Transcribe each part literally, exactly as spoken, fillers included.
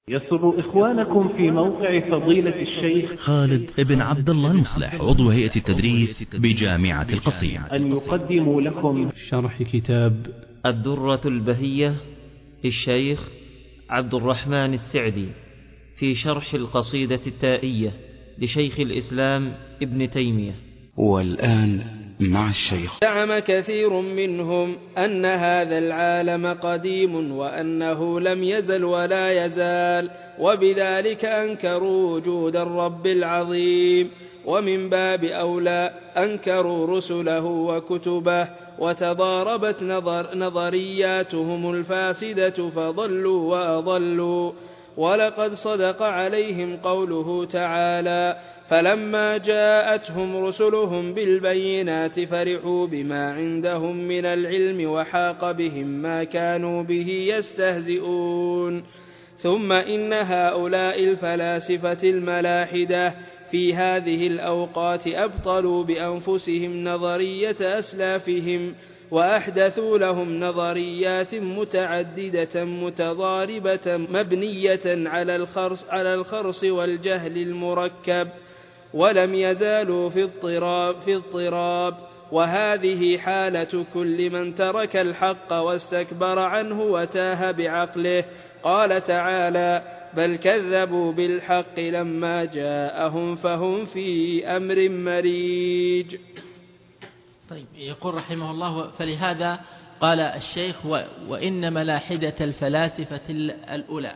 يسر إخوانكم في موقع فضيلة الشيخ خالد ابن عبد الله المصلح عضو هيئة التدريس بجامعة القصيم أن يقدموا لكم شرح كتاب الدرة البهية للشيخ عبد الرحمن السعدي في شرح القصيدة التائية لشيخ الإسلام ابن تيمية. والآن مع الشيخ. زعم كثير منهم أن هذا العالم قديم وأنه لم يزل ولا يزال، وبذلك أنكروا وجود الرب العظيم، ومن باب أولى أنكروا رسله وكتبه، وتضاربت نظر نظرياتهم الفاسدة فضلوا وأضلوا. ولقد صدق عليهم قوله تعالى: فلما جاءتهم رسلهم بالبينات فرحوا بما عندهم من العلم وحاق بهم ما كانوا به يستهزئون. ثم إن هؤلاء الفلاسفة الملاحدة في هذه الأوقات أبطلوا بأنفسهم نظرية أسلافهم، وأحدثوا لهم نظريات متعددة متضاربة مبنية على الخرص, على الخرص والجهل المركب، ولم يزالوا في اضطراب, في اضطراب وهذه حالة كل من ترك الحق واستكبر عنه وتاه بعقله. قال تعالى: بل كذبوا بالحق لما جاءهم فهم في أمر مريج. طيب، يقول رحمه الله: فلهذا قال الشيخ: وإن ملاحدة الفلاسفة الأولى.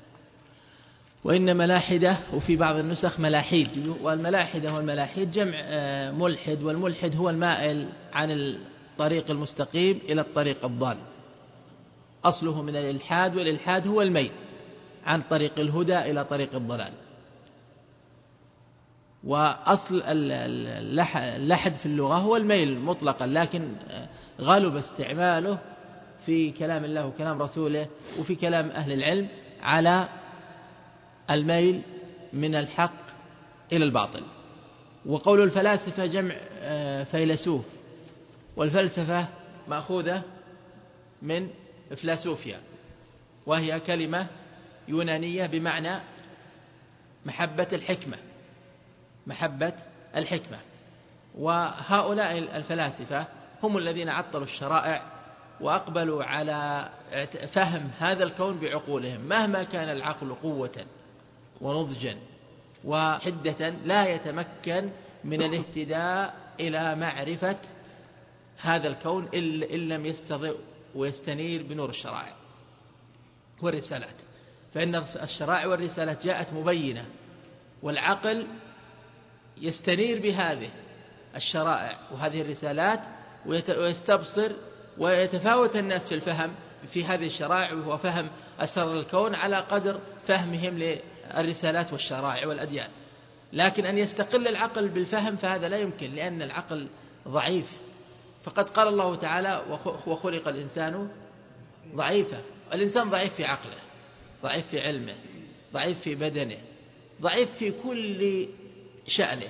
وإن ملاحدة، وفي بعض النسخ ملاحيد، والملاحدة والملاحيد جمع ملحد، والملحد هو المائل عن الطريق المستقيم إلى الطريق الضال، أصله من الإلحاد، والإلحاد هو الميل عن طريق الهدى إلى طريق الضلال. وأصل اللحد في اللغة هو الميل مطلقا، لكن غلب استعماله في كلام الله وكلام رسوله وفي كلام أهل العلم على الميل من الحق إلى الباطل. وقول الفلاسفة جمع فيلسوف، والفلسفة مأخوذة من فلاسوفيا، وهي كلمة يونانية بمعنى محبة الحكمة، محبة الحكمة. وهؤلاء الفلاسفة هم الذين عطلوا الشرائع وأقبلوا على فهم هذا الكون بعقولهم، مهما كان العقل قوة ونضجا وحدة لا يتمكن من الاهتداء إلى معرفة هذا الكون إن لم يستضئ ويستنير بنور الشرائع والرسالات، فإن الشرائع والرسالات جاءت مبينة، والعقل يستنير بهذه الشرائع وهذه الرسالات ويستبصر، ويتفاوت الناس في الفهم في هذه الشرائع وهو فهم أسرار الكون على قدر فهمهم للرسالات والشرائع والأديان. لكن أن يستقل العقل بالفهم فهذا لا يمكن، لأن العقل ضعيف. فقد قال الله تعالى: وخلق الإنسان ضعيفا. الإنسان ضعيف في عقله، ضعيف في علمه، ضعيف في بدنه، ضعيف في كل شأنه.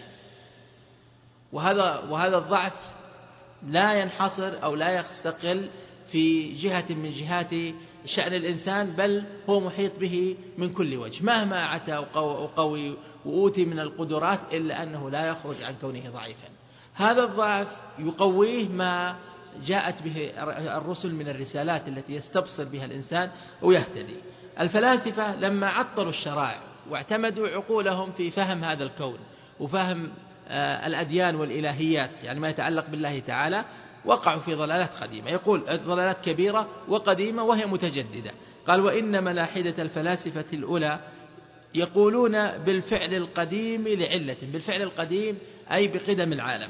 وهذا وهذا الضعف لا ينحصر أو لا يستقل في جهة من جهات شأن الإنسان، بل هو محيط به من كل وجه، مهما عتى وقوي وأوتي من القدرات، إلا أنه لا يخرج عن كونه ضعيفا. هذا الضعف يقويه ما جاءت به الرسل من الرسالات التي يستبصر بها الإنسان ويهتدي. الفلاسفة لما عطلوا الشرائع واعتمدوا عقولهم في فهم هذا الكون وفهم الأديان والإلهيات، يعني ما يتعلق بالله تعالى، وقعوا في ضلالات قديمة. يقول ضلالات كبيرة وقديمة وهي متجددة. قال: وإن ملاحدة الفلاسفة الأولى يقولون بالفعل القديم لعلة، بالفعل القديم أي بقدم العالم،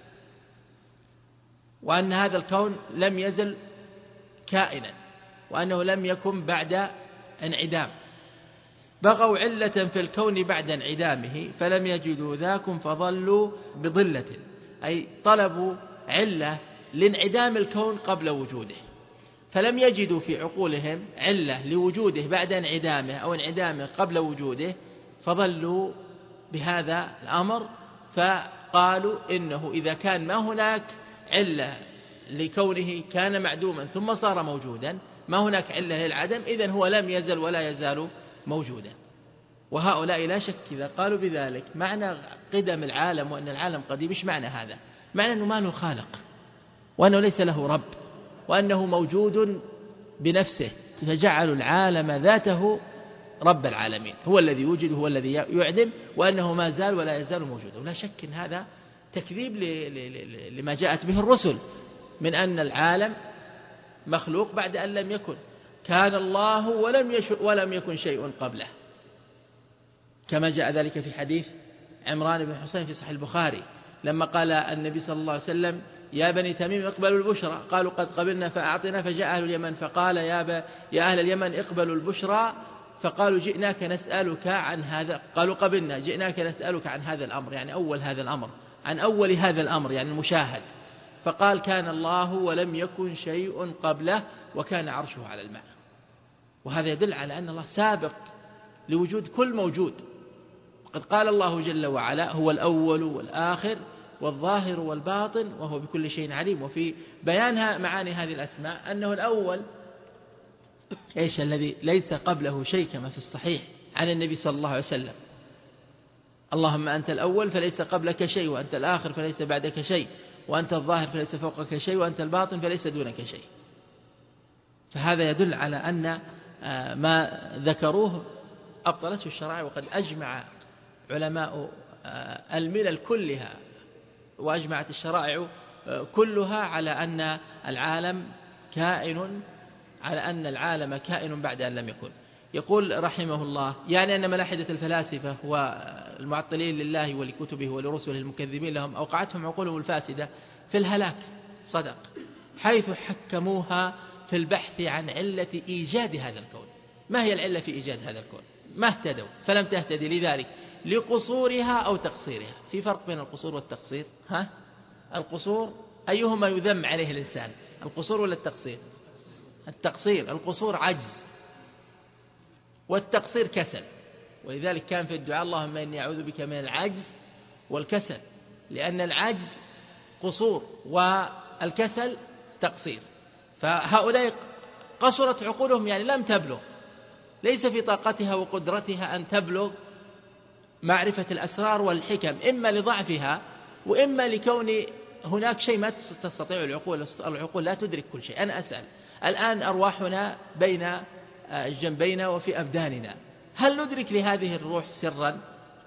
وأن هذا الكون لم يزل كائنا، وأنه لم يكن بعد انعدام. بغوا علة في الكون بعد انعدامه فلم يجدوا ذاكم فضلوا بضلة، أي طلبوا علة لانعدام الكون قبل وجوده، فلم يجدوا في عقولهم علة لوجوده بعد انعدامه أو انعدامه قبل وجوده، فضلوا بهذا الأمر. فقالوا إنه إذا كان ما هناك علة لكونه كان معدوما ثم صار موجودا، ما هناك علة للعدم، إذن هو لم يزل ولا يزال موجودا. وهؤلاء لا شك إذا قالوا بذلك معنى قدم العالم وأن العالم قديم، إيش معنى هذا؟ معنى أنه ما له خالق، وأنه ليس له رب، وأنه موجود بنفسه، فجعلوا العالم ذاته رب العالمين، هو الذي يوجد هو الذي يعدم، وأنه ما زال ولا يزال موجودا. ولا شك أن هذا تكذيب لما جاءت به الرسل من أن العالم مخلوق بعد أن لم يكن، كان الله ولم ولم يكن شيء قبله، كما جاء ذلك في حديث عمران بن حسين في صحيح البخاري لما قال النبي صلى الله عليه وسلم: يا بني تميم اقبلوا البشرى، قالوا: قد قبلنا فأعطنا، فجاء أهل اليمن فقال: يا, ب... يا أهل اليمن اقبلوا البشرى، فقالوا: جئناك نسألك عن هذا، قالوا: قبلنا، جئناك نسألك عن هذا الأمر، يعني أول هذا الأمر، عن أول هذا الأمر يعني المشاهد. فقال: كان الله ولم يكن شيء قبله وكان عرشه على الماء. وهذا يدل على أن الله سابق لوجود كل موجود. وقد قال الله جل وعلا: هو الأول والآخر والظاهر والباطن وهو بكل شيء عليم. وفي بيانها معاني هذه الأسماء أنه الأول إيش؟ الذي ليس قبله شيء، كما في الصحيح عن النبي صلى الله عليه وسلم: اللهم أنت الأول فليس قبلك شيء، وأنت الآخر فليس بعدك شيء، وأنت الظاهر فليس فوقك شيء، وأنت الباطن فليس دونك شيء. فهذا يدل على أن ما ذكروه أبطلته الشرائع. وقد أجمع علماء الملل كلها وأجمعت الشرائع كلها على أن العالم كائن على أن العالم كائن بعد أن لم يكن. يقول رحمه الله: يعني أن ملاحدة الفلاسفة والمعطلين لله ولكتبه ولرسله المكذبين لهم أوقعتهم عقولهم الفاسدة في الهلاك. صدق، حيث حكموها في البحث عن علة إيجاد هذا الكون. ما هي العلة في إيجاد هذا الكون؟ ما اهتدوا فلم تهتدي لذلك لقصورها أو تقصيرها. في فرق بين القصور والتقصير. ها؟ القصور أيهما يذم عليه الإنسان، القصور ولا التقصير؟ التقصير. القصور عجز، والتقصير كسل. ولذلك كان في الدعاء: اللهم إني أعوذ بك من العجز والكسل، لأن العجز قصور والكسل تقصير. فهؤلاء قصرت عقولهم، يعني لم تبلغ، ليس في طاقتها وقدرتها أن تبلغ معرفة الأسرار والحكم، إما لضعفها وإما لكون هناك شيء ما تستطيع العقول العقول لا تدرك كل شيء. أنا أسأل الآن: أرواحنا بين جنبينا وفي أبداننا، هل ندرك لهذه الروح سرا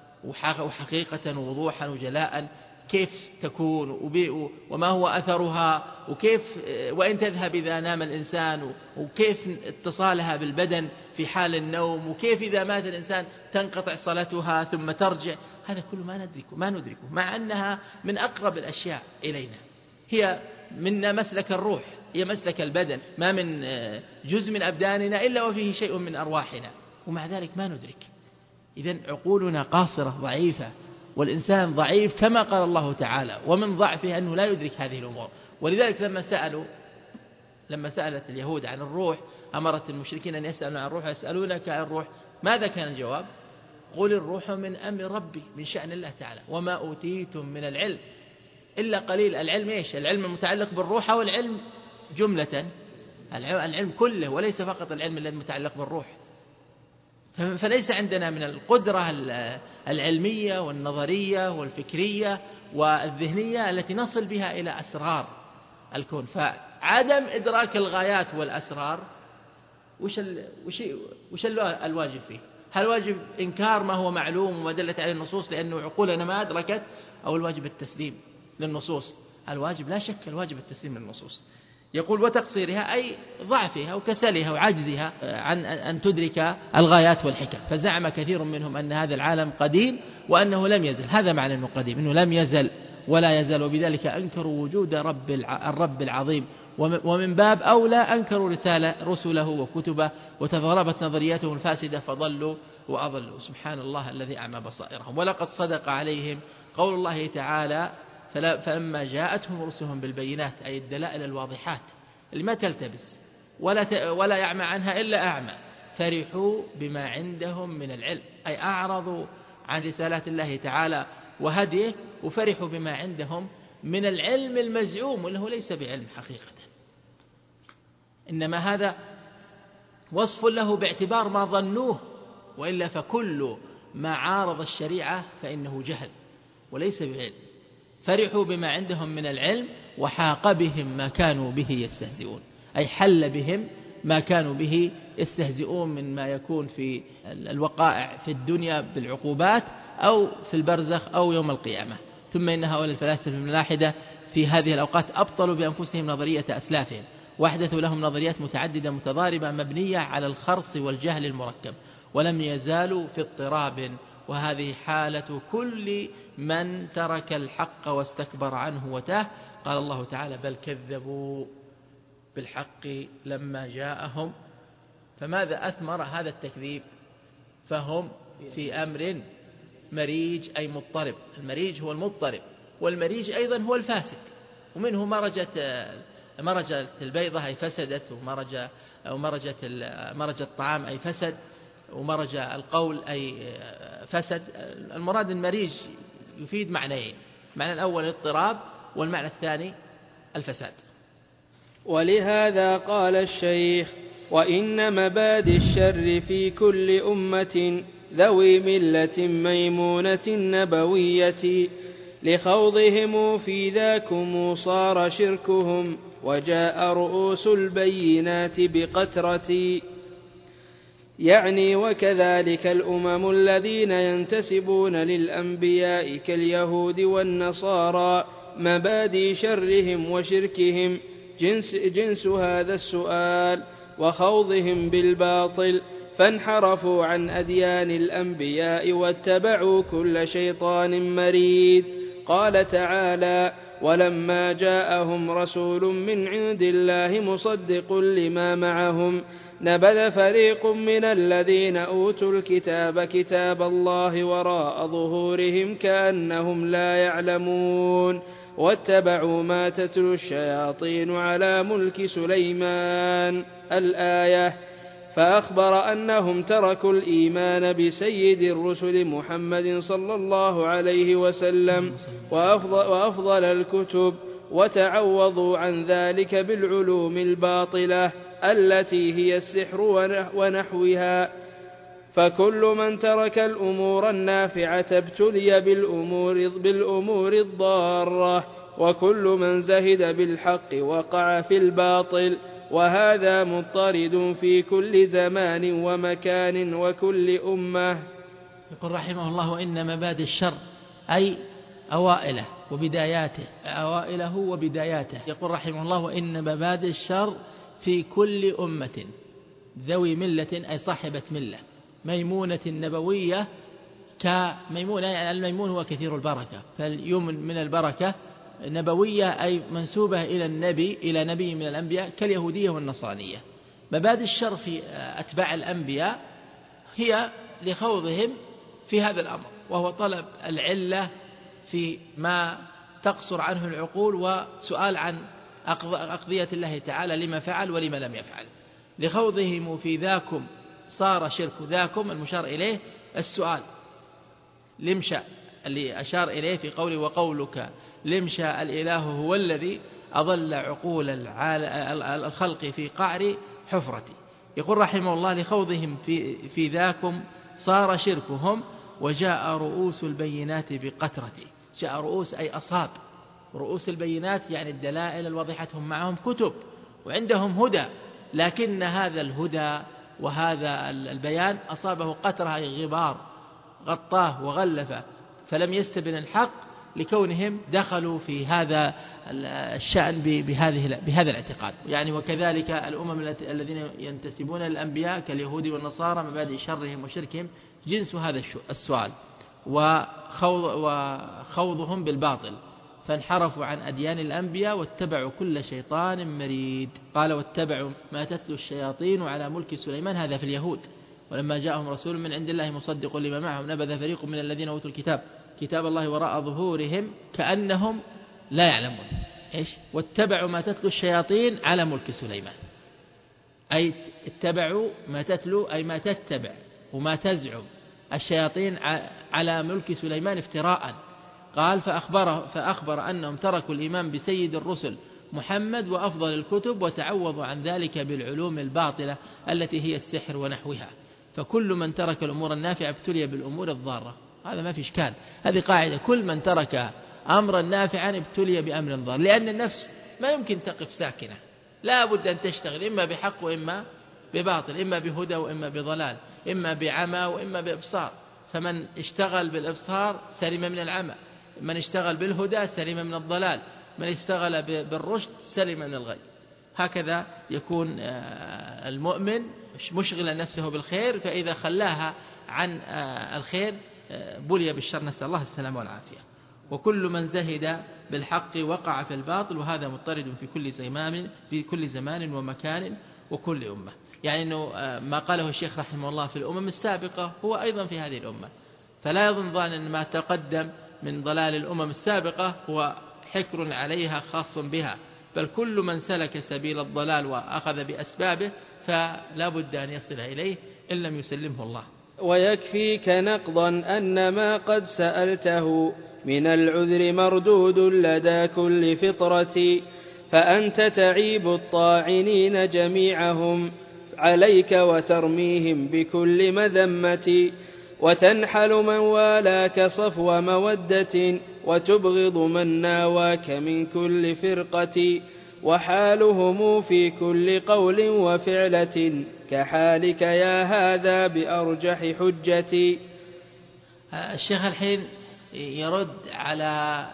وحقيقة ووضوحا وجلاء كيف تكون وما هو أثرها، وكيف وإن تذهب إذا نام الإنسان، وكيف اتصالها بالبدن في حال النوم، وكيف إذا مات الإنسان تنقطع صلاتها ثم ترجع؟ هذا كله ما ندركه ما ندركه مع أنها من أقرب الأشياء إلينا. هي منا مسلك الروح، هي مسلك البدن، ما من جزء من أبداننا إلا وفيه شيء من أرواحنا، ومع ذلك ما ندرك. إذن عقولنا قاصرة ضعيفة، والإنسان ضعيف كما قال الله تعالى، ومن ضعفه أنه لا يدرك هذه الأمور. ولذلك لما سألوا لما سألت اليهود عن الروح، أمرت المشركين أن يسألوا عن الروح، يسألونك عن الروح ماذا كان الجواب؟ قل الروح من أمر ربي، من شأن الله تعالى، وما أوتيتم من العلم إلا قليل. العلم إيش؟ العلم المتعلق بالروح أو العلم جملة؟ العلم كله، وليس فقط العلم الذي متعلق بالروح. فليس عندنا من القدرة العلمية والنظرية والفكرية والذهنية التي نصل بها إلى أسرار الكون. فعدم إدراك الغايات والأسرار وش وش وش الواجب فيه؟ هل الواجب إنكار ما هو معلوم وما دلت عليه النصوص لأنه عقولنا ما أدركت، أو الواجب التسليم للنصوص؟ الواجب لا شك الواجب التسليم للنصوص. يقول: وتقصيرها أي ضعفها وكسلها وعجزها عن أن تدرك الغايات والحكم. فزعم كثير منهم أن هذا العالم قديم وأنه لم يزل. هذا معنى أنه قديم، أنه لم يزل ولا يزال، وبذلك أنكروا وجود رب الرب العظيم. ومن باب أولى أنكروا رسالة رسله وكتبه، وتضاربت نظرياتهم الفاسدة فضلوا وأضلوا. سبحان الله الذي أعمى بصائرهم. ولقد صدق عليهم قول الله تعالى: فلما جاءتهم رسلهم بالبينات، أي الدلائل الواضحات اللي ما تلتبس ولا ولا يعمى عنها إلا أعمى، فرحوا بما عندهم من العلم، أي أعرضوا عن رسالات الله تعالى وهديه، وفرحوا بما عندهم من العلم المزعوم، واللي هو ليس بعلم حقيقة، إنما هذا وصف له باعتبار ما ظنوه وإلا فكل ما عارض الشريعة فإنه جهل وليس بعلم. فرحوا بما عندهم من العلم وحاق بهم ما كانوا به يستهزئون، أي حل بهم ما كانوا به يستهزئون من ما يكون في الوقائع في الدنيا بالعقوبات أو في البرزخ أو يوم القيامة. ثم إن هؤلاء الفلاسفة الملاحدة في هذه الأوقات أبطلوا بأنفسهم نظرية أسلافهم، وأحدثوا لهم نظريات متعددة متضاربة مبنية على الخرص والجهل المركب، ولم يزالوا في اضطراب. وهذه حالة كل من ترك الحق واستكبر عنه وتاه. قال الله تعالى: بل كذبوا بالحق لما جاءهم. فماذا أثمر هذا التكذيب؟ فهم في أمر مريج، أي مضطرب. المريج هو المضطرب، والمريج أيضا هو الفاسد. ومنه مرجت مرجت البيضة أي فسدت، ومرج أو مرجت مرج الطعام أي فسد، ومرج القول أي فسد. المراد المريج يفيد معنيين: المعنى الأول الاضطراب، والمعنى الثاني الفساد. ولهذا قال الشيخ: وإن مبادئ الشر في كل أمة ذوي ملة ميمونة نبوية، لخوضهم في ذاكم صار شركهم، وجاء رؤوس البينات بقترة. يعني وكذلك الأمم الذين ينتسبون للأنبياء كاليهود والنصارى مبادئ شرهم وشركهم جنس, جنس هذا السؤال وخوضهم بالباطل، فانحرفوا عن أديان الأنبياء واتبعوا كل شيطان مريد. قال تعالى: ولما جاءهم رسول من عند الله مصدق لما معهم نبذ فريق من الذين أوتوا الكتاب كتاب الله وراء ظهورهم كأنهم لا يعلمون، واتبعوا ما تتلو الشياطين على ملك سليمان. الآية. فأخبر أنهم تركوا الإيمان بسيد الرسل محمد صلى الله عليه وسلم وأفضل, وأفضل الكتب، وتعوضوا عن ذلك بالعلوم الباطلة التي هي السحر ونحوها. فكل من ترك الأمور النافعة ابتلي بالأمور, بالأمور الضارة، وكل من زهد بالحق وقع في الباطل، وهذا مضطرد في كل زمان ومكان وكل أمة. يقول رحمه الله: وإن مبادئ الشر أي أوائله وبداياته، أوائله وبداياته. يقول رحمه الله: وإن مبادئ الشر في كل أمة ذوي ملة أي صاحبة ملة ميمونة نبوية. كميمونة يعني الميمون هو كثير البركة، فاليمن من البركة نبوية أي منسوبة إلى النبي إلى نبي من الأنبياء كاليهودية والنصرانية. مبادئ الشر في أتباع الأنبياء هي لخوضهم في هذا الأمر، وهو طلب العلة في ما تقصر عنه العقول، وسؤال عن أقضية الله تعالى لما فعل ولما لم يفعل. لخوضهم في ذاكم صار شرك. ذاكم المشار إليه السؤال، لمشى اللي أشار إليه في قوله: وقولك لمشى الإله هو الذي أضل عقول الخلق في قعر حفرتي. يقول رحمه الله: لخوضهم في, في ذاكم صار شركهم، وجاء رؤوس البينات بقترتي. جاء رؤوس أي أصاب، رؤوس البينات يعني الدلائل الواضحة. هم معهم كتب وعندهم هدى، لكن هذا الهدى وهذا البيان أصابه قترة أي غبار غطاه وغلفه، فلم يستبن الحق لكونهم دخلوا في هذا الشأن بهذه بهذا الاعتقاد. يعني وكذلك الأمم الذين ينتسبون للأنبياء كاليهود والنصارى مبادئ شرهم وشركهم جنس هذا السؤال وخوضهم بالباطل، فانحرفوا عن أديان الأنبياء واتبعوا كل شيطان مريد. قال: واتبعوا ما تتلو الشياطين على ملك سليمان. هذا في اليهود. ولما جاءهم رسول من عند الله مصدق لما معهم نبذ فريق من الذين أوتوا الكتاب كتاب الله وراء ظهورهم كأنهم لا يعلمون. إيش؟ واتبعوا ما تتلو الشياطين على ملك سليمان، أي اتبعوا ما تتلو أي ما تتبع وما تزعم الشياطين على ملك سليمان افتراء. قال: فأخبر, فأخبر أنهم تركوا الإيمان بسيد الرسل محمد وأفضل الكتب، وتعوضوا عن ذلك بالعلوم الباطلة التي هي السحر ونحوها. فكل من ترك الأمور النافعة ابتلي بالأمور الضارة. هذا ما في إشكال، هذه قاعدة، كل من ترك أمرا نافعا ابتلي بأمر ضار، لأن النفس ما يمكن تقف ساكنة، لا بد أن تشتغل إما بحق وإما بباطل، إما بهدى وإما بضلال، إما بعمى وإما بإبصار. فمن اشتغل بالإبصار سلم من العمى، من اشتغل بالهدى سلم من الضلال، من اشتغل بالرشد سلم من الغي. هكذا يكون المؤمن مشغلا نفسه بالخير، فإذا خلاها عن الخير بلي بالشر، نسأل الله السلامة والعافية. وكل من زهد بالحق وقع في الباطل، وهذا مضطرد في كل زمان في كل زمان ومكان وكل أمة. يعني أنه ما قاله الشيخ رحمه الله في الأمم السابقة هو أيضا في هذه الأمة، فلا يظن ظان أن ما تقدم من ضلال الأمم السابقة هو حكر عليها خاص بها، بل كل من سلك سبيل الضلال وأخذ بأسبابه فلا بد أن يصل إليه إن لم يسلمه الله. ويكفيك نقضا أن ما قد سألته من العذر مردود لدى كل فطرة، فأنت تعيب الطاعنين جميعهم عليك وترميهم بكل مذمة، وتنحل من والاك صفو مودة، وتبغض من ناواك من كل فرقة، وحالهم في كل قول وفعلة كحالك يا هذا بأرجح حجتي. الشيخ الحين يرد على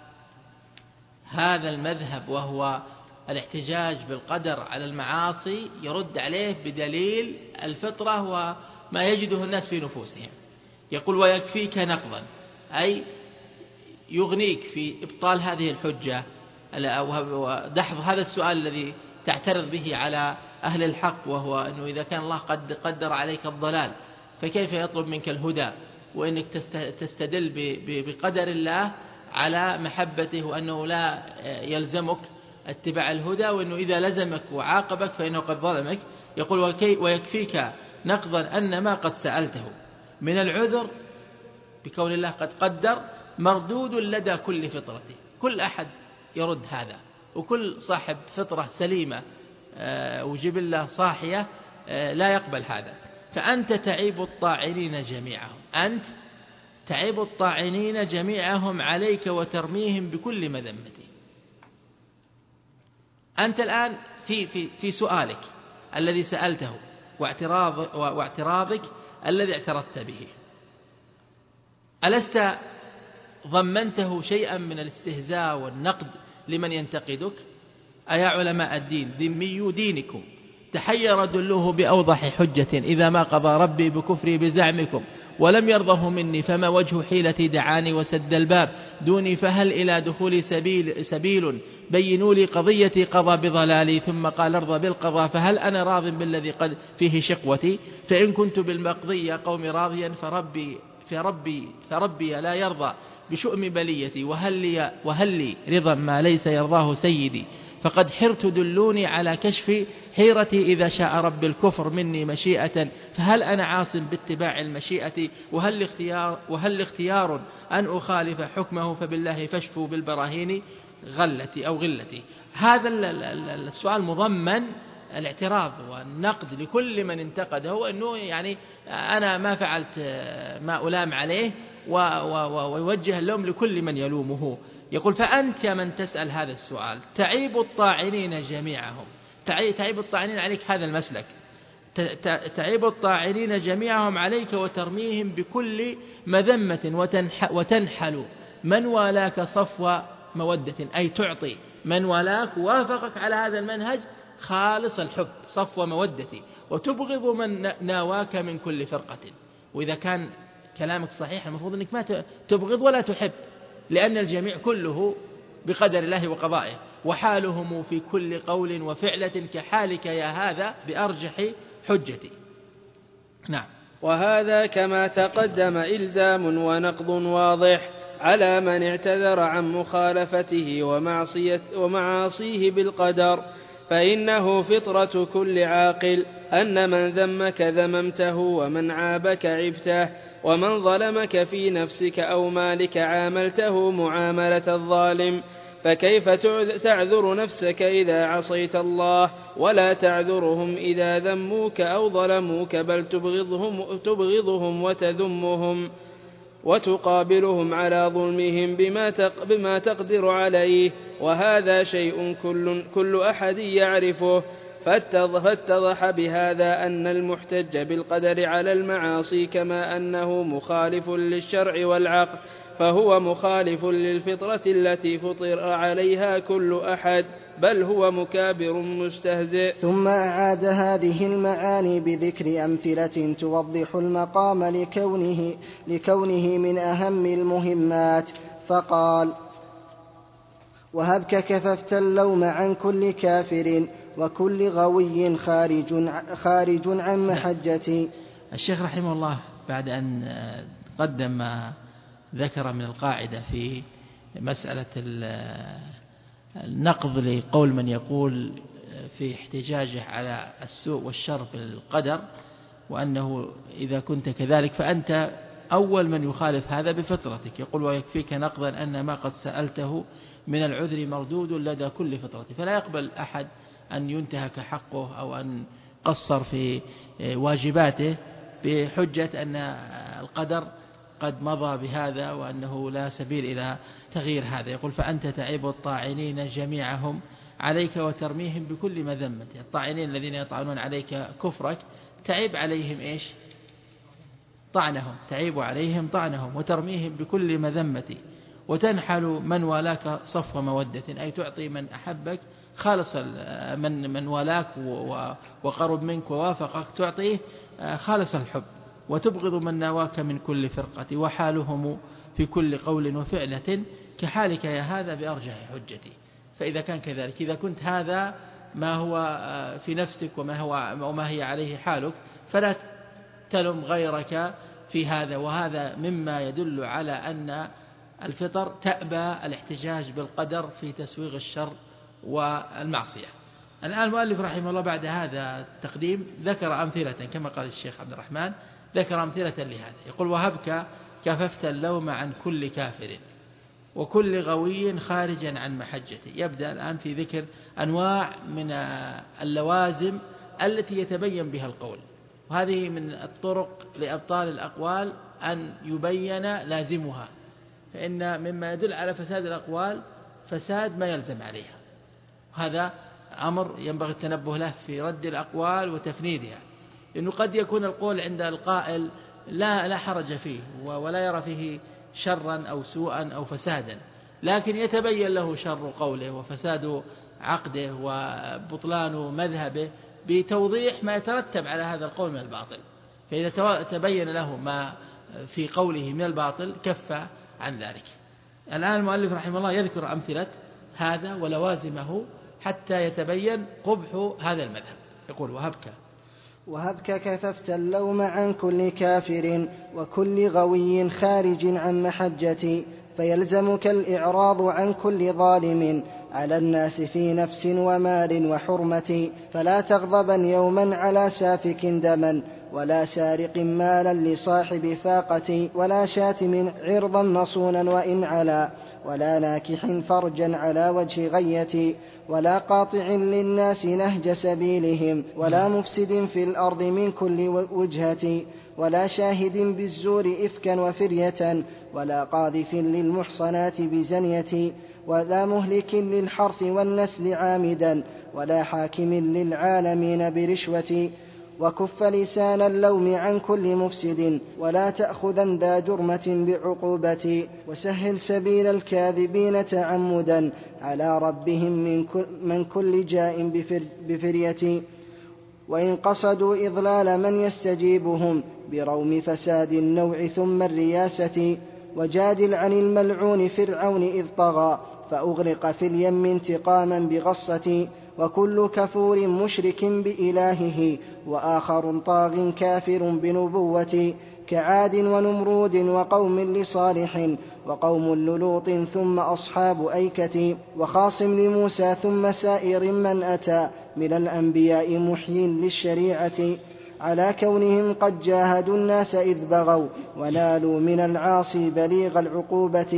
هذا المذهب وهو الاحتجاج بالقدر على المعاصي، يرد عليه بدليل الفطرة وما يجده الناس في نفوسهم. يقول ويكفيك نقضا، أي يغنيك في إبطال هذه الحجة ودحض هذا السؤال الذي تعترض به على أهل الحق، وهو أنه إذا كان الله قد قدر عليك الضلال فكيف يطلب منك الهدى، وأنك تستدل بقدر الله على محبته، وأنه لا يلزمك اتباع الهدى، وأنه إذا لزمك وعاقبك فإنه قد ظلمك. يقول ويكفيك نقضا أن ما قد سألته من العذر بكون الله قد قدر مردود لدى كل فطرته. كل أحد يرد هذا، وكل صاحب فطرة سليمة وجبلة صاحية لا يقبل هذا. فأنت تعيب الطاعنين جميعهم، أنت تعيب الطاعنين جميعهم عليك وترميهم بكل مذمة. أنت الآن في, في, في سؤالك الذي سألته واعتراض واعتراضك الذي اعترضت به، ألست ضمنته شيئا من الاستهزاء والنقد لمن ينتقدك؟ أيا علماء الدين ذمي دينكم تحير دلوه بأوضح حجة، إذا ما قضى ربي بكفري بزعمكم ولم يرضه مني فما وجه حيلتي دعاني وسد الباب دوني، فهل إلى دخول سبيل, سبيل بينوا لي قضيتي قضى بضلالي، ثم قال ارضى بالقضاء فهل أنا راض بالذي قد فيه شقوتي، فإن كنت بالمقضي يا قوم راضيا فربي, فربي, فربي لا يرضى بشؤم بليتي، وهل لي, وهل لي رضا ما ليس يرضاه سيدي، فقد حرت دلوني على كشف حيرتي، إذا شاء رب الكفر مني مشيئة فهل أنا عاصم باتباع المشيئة، وهل اختيار, وهل اختيار أن أخالف حكمه فبالله فاشفوا بالبراهين غلتي أو غلتي. هذا السؤال مضمن الاعتراض والنقد لكل من انتقده، وأنه يعني أنا ما فعلت ما ألام عليه، ويوجه اللوم لكل من يلومه. يقول فأنت يا من تسأل هذا السؤال تعيب الطاعنين جميعهم، تعيب الطاعنين عليك هذا المسلك، تعيب الطاعنين جميعهم عليك وترميهم بكل مذمة، وتنحل من والاك صفو مودة، أي تعطي من والاك وافقك على هذا المنهج خالص الحب صفو مودتي، وتبغض من ناواك من كل فرقة. وإذا كان كلامك صحيح المفروض أنك ما تبغض ولا تحب، لأن الجميع كله بقدر الله وقضائه، وحالهم في كل قول وفعلة كحالك يا هذا بأرجح حجتي. نعم. وهذا كما تقدم إلزام ونقض واضح على من اعتذر عن مخالفته ومعصية ومعاصيه بالقدر، فإنه فطرة كل عاقل أن من ذمك ذممته ومن عابك عبته، ومن ظلمك في نفسك أو مالك عاملته معاملة الظالم، فكيف تعذر نفسك إذا عصيت الله؟ ولا تعذرهم إذا ذموك أو ظلموك، بل تبغضهم, تبغضهم وتذمهم وتقابلهم على ظلمهم بما, تق بما تقدر عليه، وهذا شيء كل, كل أحد يعرفه. فاتضح بهذا أن المحتج بالقدر على المعاصي كما أنه مخالف للشرع والعقل، فهو مخالف للفطرة التي فطر عليها كل أحد، بل هو مكابر مستهزئ. ثم أعاد هذه المعاني بذكر أمثلة توضح المقام لكونه, لكونه من أهم المهمات، فقال: وهبك كففت اللوم عن كل كافر وكل غوي خارج, خارج عن محجتي. الشيخ رحمه الله بعد أن قدم ما ذكر من القاعدة في مسألة النقض لقول من يقول في احتجاجه على السوء والشر بالقدر، وأنه إذا كنت كذلك فأنت أول من يخالف هذا بفطرتك. يقول: ويكفيك نقضا أن ما قد سألته من العذر مردود لدى كل فطرة. فلا يقبل أحد أن ينتهك حقه أو أن قصر في واجباته بحجة أن القدر قد مضى بهذا وأنه لا سبيل إلى تغيير هذا. يقول: فأنت تعيب الطاعنين جميعهم عليك وترميهم بكل مذمة. الطاعنين الذين يطعنون عليك كفرك تعيب عليهم إيش؟ طعنهم، تعيب عليهم طعنهم وترميهم بكل مذمة، وتنحل من والاك صفو مودة، أي تعطي من أحبك خالص من من والاك وقرب منك ووافقك تعطيه خالص الحب، وتبغض من نواك من كل فرقة، وحالهم في كل قول وفعلة كحالك يا هذا بأرجح حجتي. فإذا كان كذلك، إذا كنت هذا ما هو في نفسك وما هو وما هي عليه حالك، فلا تلم غيرك في هذا. وهذا مما يدل على أن الفطر تأبى الاحتجاج بالقدر في تسويغ الشر والمعصية. الآن المؤلف رحمه الله بعد هذا التقديم ذكر أمثلة كما قال الشيخ عبد الرحمن، ذكر أمثلة لهذا. يقول: وهبك كففت اللوم عن كل كافر وكل غوي خارجا عن محجته. يبدأ الآن في ذكر أنواع من اللوازم التي يتبين بها القول، وهذه من الطرق لأبطال الأقوال أن يبين لازمها، فإن مما يدل على فساد الأقوال فساد ما يلزم عليها. هذا أمر ينبغي التنبه له في رد الأقوال وتفنيدها، لأنه قد يكون القول عند القائل لا لا حرج فيه ولا يرى فيه شرا أو سوءا أو فسادا، لكن يتبين له شر قوله وفساد عقده وبطلان مذهبه بتوضيح ما يترتب على هذا القول من الباطل. فإذا تبين له ما في قوله من الباطل كف عن ذلك. الآن المؤلف رحمه الله يذكر أمثلة هذا ولوازمه حتى يتبين قبح هذا المذهب. يقول: وهبك وهبك كففت اللوم عن كل كافر وكل غوي خارج عن محجتي، فيلزمك الإعراض عن كل ظالم على الناس في نفس ومال وحرمة، فلا تغضبا يوما على سافك دما ولا سارق مالا لصاحب فاقة، ولا شاتم عرضا مصونا وإن علا، ولا ناكح فرجا على وجه غية، ولا قاطع للناس نهج سبيلهم، ولا مفسد في الأرض من كل وجهة، ولا شاهد بالزور إفكا وفرية، ولا قاذف للمحصنات بزنية، ولا مهلك للحرث والنسل عامدا، ولا حاكم للعالمين برشوة. وكف لسان اللوم عن كل مفسد، ولا تأخذا ذا جرمة بعقوبة، وسهل سبيل الكاذبين تعمدا على ربهم من كل, من كل جاء بفر بفرية، وإن قصدوا إضلال من يستجيبهم بروم فساد النوع ثم الرياسة. وجادل عن الملعون فرعون إذ طغى فأغرق في اليم انتقاما بغصة، وكل كفور مشرك بإلهه وآخر طاغ كافر بنبوة، كعاد ونمرود وقوم لصالح وقوم للوط ثم أصحاب أيكة، وخاصم لموسى ثم سائر من أتى من الأنبياء محيي للشريعة، على كونهم قد جاهدوا الناس إذ بغوا ونالوا من العاصي بليغ العقوبة.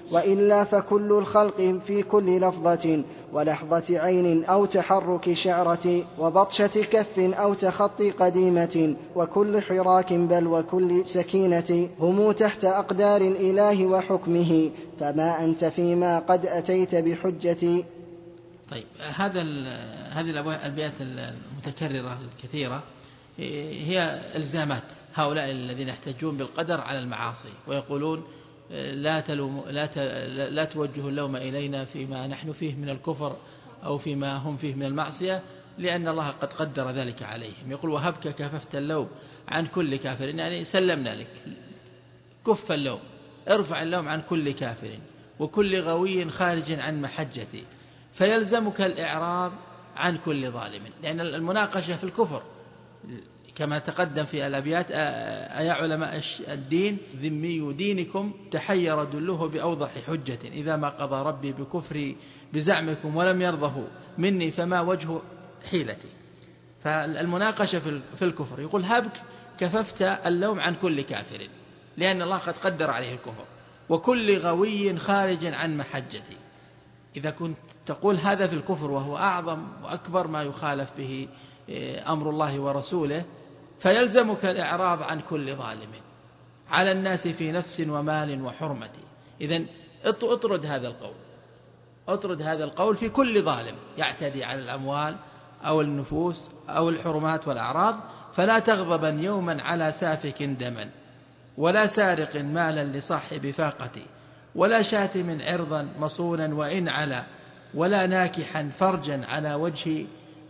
وإلا فكل الخلق في كل لفظة ولحظة عين أو تحرك شعرة وبطشة كف أو تخطي قديمة وكل حراك بل وكل سكينة هم تحت أقدار الإله وحكمه فما أنت فيما قد أتيت بحجتي. طيب هذا هذه الأبيات المتكررة الكثيرة هي إلزامات هؤلاء الذين يحتجون بالقدر على المعاصي ويقولون لا تلوم لا لا توجهوا اللوم إلينا فيما نحن فيه من الكفر أو فيما هم فيه من المعصية لأن الله قد قدر ذلك عليهم. يقول وهبك كففت اللوم عن كل كافر، يعني سلمنا لك، كف اللوم، ارفع اللوم عن كل كافر وكل غوي خارج عن محجتي فيلزمك الإعراض عن كل ظالم، لأن المناقشة في الكفر كما تقدم في الأبيات أيا علماء الدين ذمي دينكم تحير دله بأوضح حجة إذا ما قضى ربي بكفري بزعمكم ولم يرضه مني فما وجه حيلتي. فالمناقشة في الكفر يقول هبك كففت اللوم عن كل كافر لأن الله قد قدر عليه الكفر وكل غوي خارج عن محجتي. إذا كنت تقول هذا في الكفر وهو أعظم وأكبر ما يخالف به أمر الله ورسوله فيلزمك الإعراض عن كل ظالم على الناس في نفس ومال وحرمة. إذن اطرد هذا القول، اطرد هذا القول في كل ظالم يعتدي على الأموال أو النفوس أو الحرمات والأعراض فلا تغضبا يوما على سافك دما ولا سارق مالا لصاحب فاقة ولا شاتم عرضا مصونا وإن على ولا ناكحا فرجا على وجه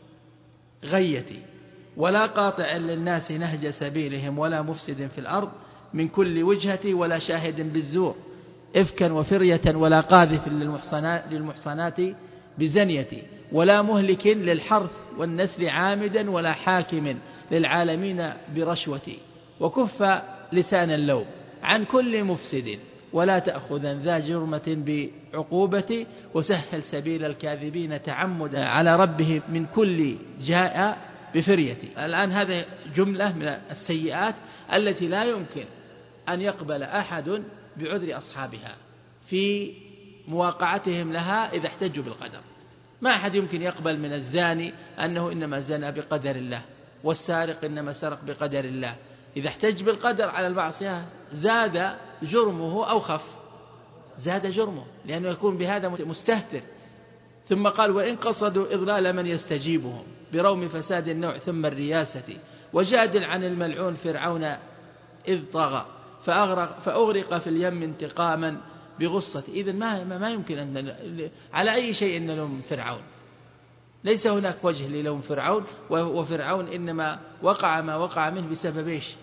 غيتي ولا قاطع للناس نهج سبيلهم ولا مفسد في الأرض من كل وجهة ولا شاهد بالزور إفكا وفرية ولا قاذف للمحصنات, للمحصنات بزنيتي ولا مهلك للحرث والنسل عامدا ولا حاكم للعالمين برشوتي وكف لسان اللوم عن كل مفسد ولا تأخذا ذا جرمة بعقوبة وسهل سبيل الكاذبين تعمدا على ربه من كل جاء بفريتي. الآن هذه جملة من السيئات التي لا يمكن أن يقبل أحد بعذر أصحابها في مواقعتهم لها إذا احتجوا بالقدر. ما أحد يمكن يقبل من الزاني أنه إنما زنى بقدر الله والسارق إنما سرق بقدر الله. إذا احتج بالقدر على المعصية زاد جرمه أو خف، زاد جرمه لأنه يكون بهذا مستهتر. ثم قال وإن قصدوا إضلال من يستجيبهم بروم فساد النوع ثم الرياسة وجادل عن الملعون فرعون إذ طغى فأغرق, فأغرق في اليم انتقاما بغصة. إذن ما, ما يمكن أن على أي شيء نلوم فرعون، ليس هناك وجه للوم فرعون، وفرعون إنما وقع ما وقع منه بسبب إيش؟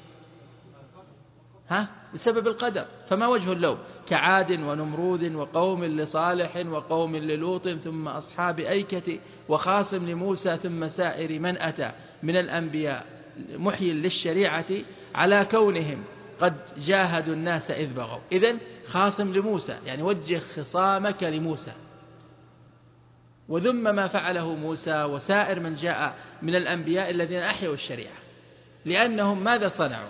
ها؟ بسبب القدر. فما وجه اللوم؟ كعاد ونمرود وقوم لصالح وقوم للوط ثم أصحاب أيكة وخاصم لموسى ثم سائر من أتى من الأنبياء محيي للشريعة على كونهم قد جاهدوا الناس إذ بغوا. إذن خاصم لموسى يعني وجه خصامك لموسى وذم ما فعله موسى وسائر من جاء من الأنبياء الذين أحيوا الشريعة لأنهم ماذا صنعوا؟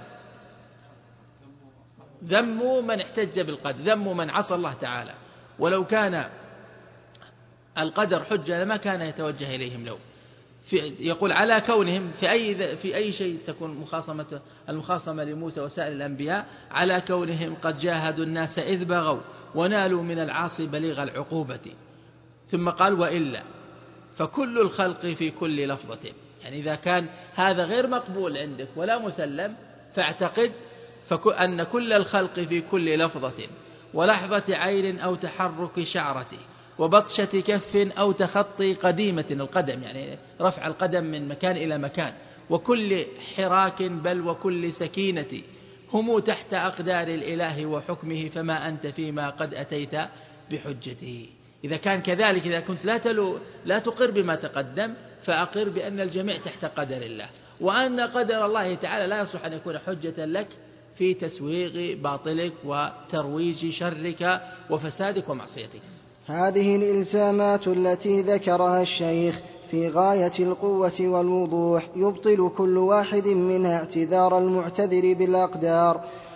ذموا من احتج بالقدر، ذموا من عصى الله تعالى. ولو كان القدر حجة لما كان يتوجه إليهم لوم. يقول على كونهم في أي في أي شيء تكون مخاصمة المخاصمة لموسى وسائر الأنبياء على كونهم قد جاهدوا الناس إذ بغوا ونالوا من العاصي بليغ العقوبة. ثم قال وإلا فكل الخلق في كل لفظة، يعني إذا كان هذا غير مقبول عندك ولا مسلم فاعتقد أن كل الخلق في كل لفظة ولحظة عين أو تحرك شعرة وبطشة كف أو تخطي قديمة، القدم يعني رفع القدم من مكان إلى مكان، وكل حراك بل وكل سكينة هم تحت أقدار الإله وحكمه فما أنت فيما قد أتيت بحجته. إذا كان كذلك، إذا كنت لا تلو لا تقر بما تقدم فأقر بأن الجميع تحت قدر الله، وأن قدر الله تعالى لا يصح أن يكون حجة لك في تسويغ باطلك وترويج شرك وفسادك ومعصيتك. هذه الإلزامات التي ذكرها الشيخ في غاية القوة والوضوح يبطل كل واحد منها اعتذار المعتذر بالأقدار،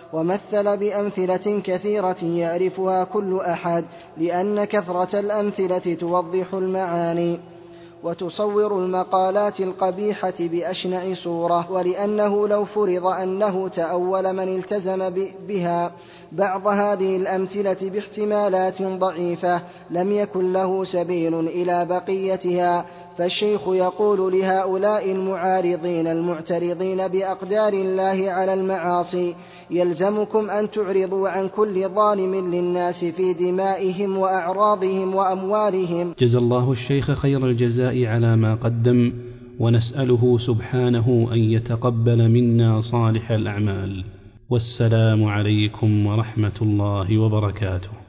ومثل بأمثلة كثيرة يعرفها كل أحد، لأن كثرة الأمثلة توضح المعاني وتصور المقالات القبيحة بأشنع صورة، ولأنه لو فرض أنه تأول من التزم بها بعض هذه الأمثلة باحتمالات ضعيفة لم يكن له سبيل إلى بقيتها. فالشيخ يقول لهؤلاء المعارضين المعترضين بأقدار الله على المعاصي: يلزمكم أن تعرضوا عن كل ظالم للناس في دمائهم وأعراضهم وأموالهم. جزا الله الشيخ خير الجزاء على ما قدم، ونسأله سبحانه أن يتقبل منا صالح الأعمال. والسلام عليكم ورحمة الله وبركاته.